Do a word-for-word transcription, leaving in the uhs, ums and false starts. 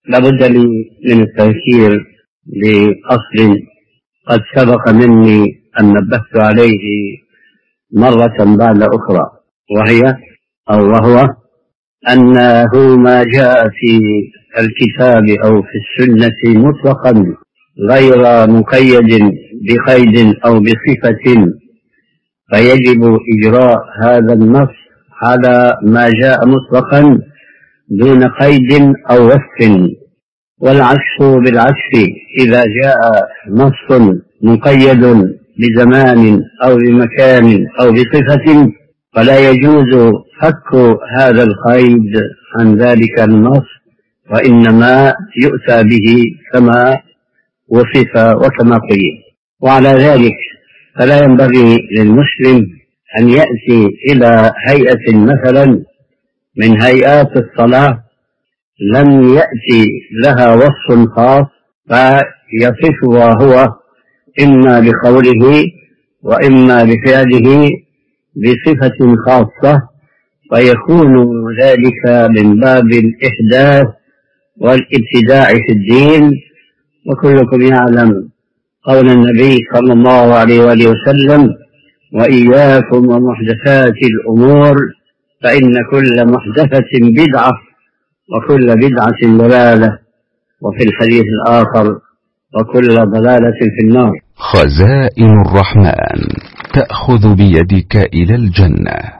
لابد لي من التذكير بأصل قد سبق مني أن نبهت عليه مرة بعد أخرى، وهي أو وهو أنه ما جاء في الكتاب أو في السنة مطلقا غير مقيد بقيد أو بصفة، فيجب إجراء هذا النص على ما جاء مطلقا دون قيد أو وصف. والعكس بالعكس، إذا جاء نص مقيد بزمان أو بمكان أو بصفة فلا يجوز فك هذا القيد عن ذلك النص، وإنما يؤتى به كما وصف وكما قيد. وعلى ذلك فلا ينبغي للمسلم أن يأتي إلى هيئة مثلا من هيئات الصلاة لم يأتي لها وصف خاص فيصفها هو إما بقوله وإما بفعله بصفة خاصة، فيكون ذلك من باب الإحداث والابتداع في الدين. وكلكم يعلم قول النبي صلى الله عليه وآله وسلم: وإياكم ومحدثات الأمور فإن كل محدثة بدعة وكل بدعة ضلالة، وفي الحديث الآخر: وكل ضلالة في النار. خزائن الرحمن تأخذ بيدك إلى الجنة.